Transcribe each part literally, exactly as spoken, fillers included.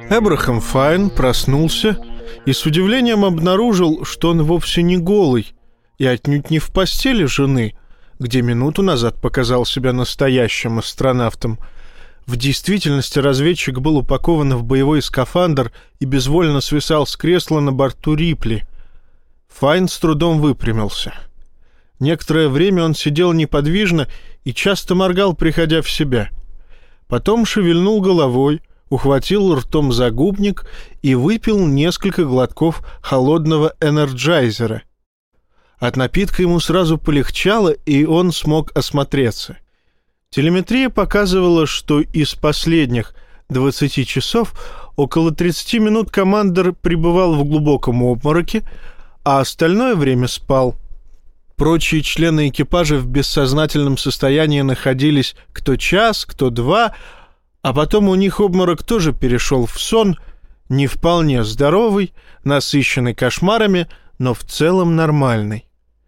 Эбрахам Файн проснулся и с удивлением обнаружил, что он вовсе не голый и отнюдь не в постели жены, где минуту назад показал себя настоящим астронавтом. В действительности разведчик был упакован в боевой скафандр и безвольно свисал с кресла на борту Рипли. Файн с трудом выпрямился. Некоторое время он сидел неподвижно и часто моргал, приходя в себя. Потом шевельнул головой, ухватил ртом загубник и выпил несколько глотков холодного энерджайзера. От напитка ему сразу полегчало, и он смог осмотреться. Телеметрия показывала, что из последних двадцати часов около тридцати минут командир пребывал в глубоком обмороке, а остальное время спал. Прочие члены экипажа в бессознательном состоянии находились кто час, кто два, а потом у них обморок тоже перешел в сон, не вполне здоровый, насыщенный кошмарами, но в целом нормальный.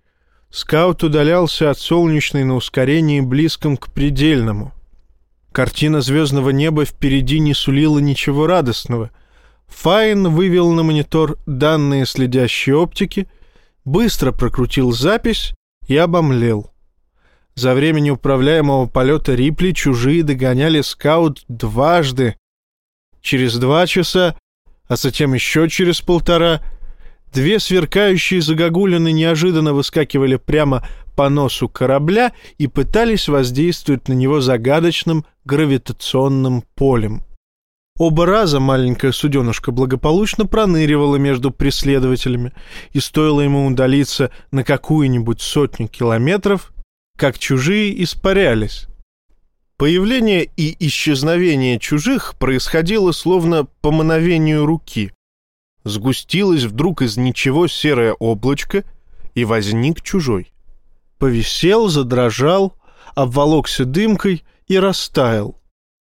Скаут удалялся от солнечной на ускорении, близком к предельному. Картина звездного неба впереди не сулила ничего радостного. Файн вывел на монитор данные следящей оптики, быстро прокрутил запись и обомлел. За время неуправляемого полета Рипли чужие догоняли скаут дважды. Через два часа, а затем еще через полтора, две сверкающие загогулины неожиданно выскакивали прямо по носу корабля и пытались воздействовать на него загадочным гравитационным полем. Оба раза маленькая суденышка благополучно проныривала между преследователями, и стоило ему удалиться на какую-нибудь сотню километров, как чужие испарялись. Появление и исчезновение чужих происходило словно по мановению руки. Сгустилось вдруг из ничего серое облачко, и возник чужой. Повисел, задрожал, обволокся дымкой и растаял.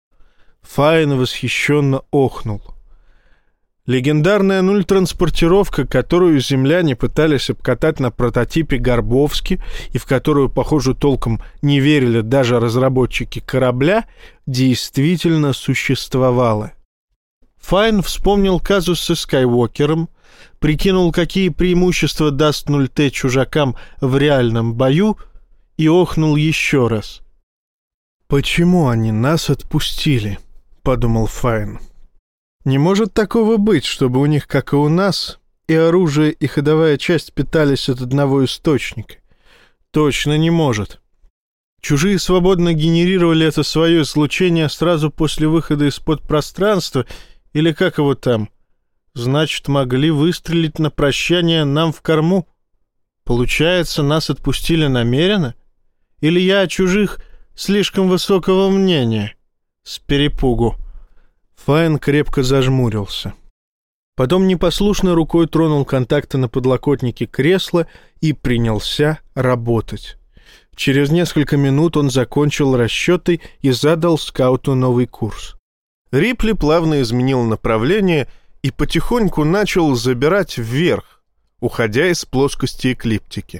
Файн восхищенно охнул. Легендарная нуль-транспортировка, которую земляне пытались обкатать на прототипе Горбовски и в которую, похоже, толком не верили даже разработчики корабля, действительно существовала. Файн вспомнил казус со Скайуокером, прикинул, какие преимущества даст нуль Т чужакам в реальном бою, и охнул еще раз. «Почему они нас отпустили?» — подумал Файн. «Не может такого быть, чтобы у них, как и у нас, и оружие, и ходовая часть питались от одного источника. Точно не может. Чужие свободно генерировали это свое излучение сразу после выхода из-под пространства, или как его там. Значит, могли выстрелить на прощание нам в корму. Получается, нас отпустили намеренно? Или я о чужих слишком высокого мнения? С перепугу». Файн крепко зажмурился. Потом непослушной рукой тронул контакты на подлокотнике кресла и принялся работать. Через несколько минут он закончил расчеты и задал скауту новый курс. Рипли плавно изменил направление и потихоньку начал забирать вверх, уходя из плоскости эклиптики.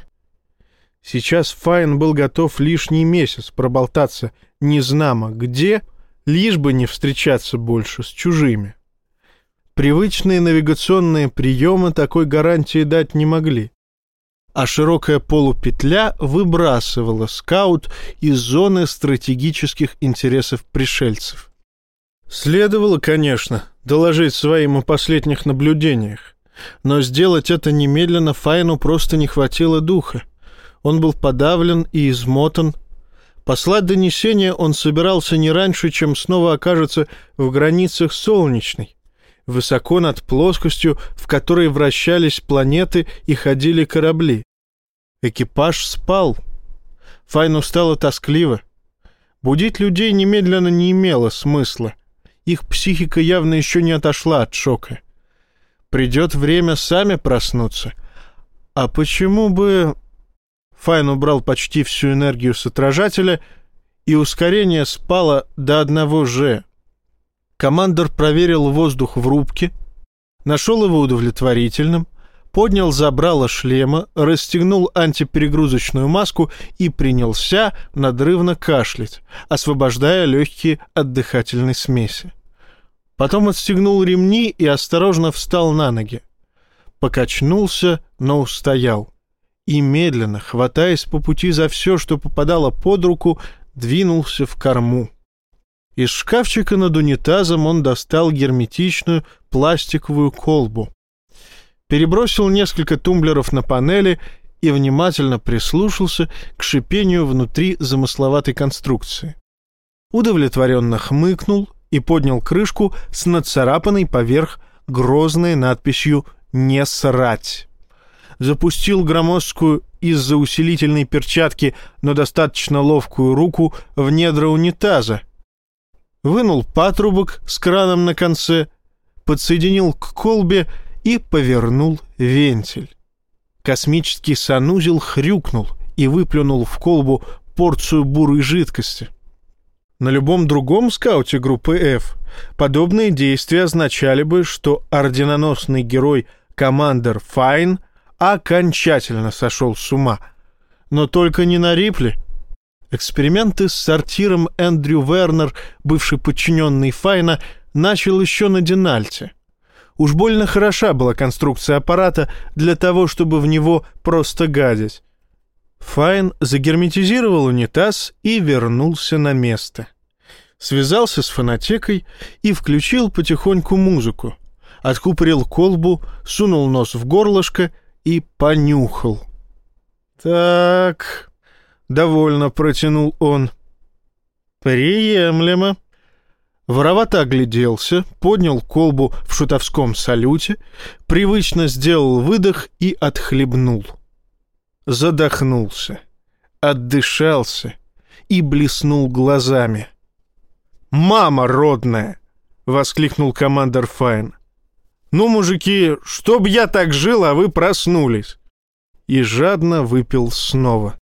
Сейчас Файн был готов лишний месяц проболтаться незнамо где, лишь бы не встречаться больше с чужими. Привычные навигационные приемы такой гарантии дать не могли, а широкая полупетля выбрасывала скаут из зоны стратегических интересов пришельцев. Следовало, конечно, доложить своим о последних наблюдениях, но сделать это немедленно Файну просто не хватило духа. Он был подавлен и измотан. Послать донесение он собирался не раньше, чем снова окажется в границах солнечной, высоко над плоскостью, в которой вращались планеты и ходили корабли. Экипаж спал. Файну стало тоскливо. Будить людей немедленно не имело смысла. Их психика явно еще не отошла от шока. Придет время сами проснуться. А почему бы... Файн убрал почти всю энергию с отражателя, и ускорение спало до одного же. Командор проверил воздух в рубке, нашел его удовлетворительным, поднял забрало шлема, расстегнул антиперегрузочную маску и принялся надрывно кашлять, освобождая легкие от дыхательной смеси. Потом отстегнул ремни и осторожно встал на ноги. Покачнулся, но устоял. И медленно, хватаясь по пути за все, что попадало под руку, двинулся в корму. Из шкафчика над унитазом он достал герметичную пластиковую колбу. Перебросил несколько тумблеров на панели и внимательно прислушался к шипению внутри замысловатой конструкции. Удовлетворенно хмыкнул и поднял крышку с нацарапанной поверх грозной надписью «Не срать». Запустил громоздкую из-за усилительной перчатки, но достаточно ловкую руку в недра унитаза. Вынул патрубок с краном на конце, подсоединил к колбе и повернул вентиль. Космический санузел хрюкнул и выплюнул в колбу порцию бурой жидкости. На любом другом скауте группы F подобные действия означали бы, что орденоносный герой командир Файн окончательно сошел с ума. Но только не на Рипли. Эксперименты с сортиром Эндрю Вернер, бывший подчиненный Файна, начал еще на Динальте. Уж больно хороша была конструкция аппарата для того, чтобы в него просто гадить. Файн загерметизировал унитаз и вернулся на место. Связался с фонотекой и включил потихоньку музыку. Откупорил колбу, сунул нос в горлышко и понюхал. «Так...» — довольно протянул он. «Приемлемо». Воровато огляделся, поднял колбу в шутовском салюте, привычно сделал выдох и отхлебнул. Задохнулся, отдышался и блеснул глазами. «Мама родная!» — воскликнул командир Файн. «Ну, мужики, чтоб я так жил, а вы проснулись!» И жадно выпил снова.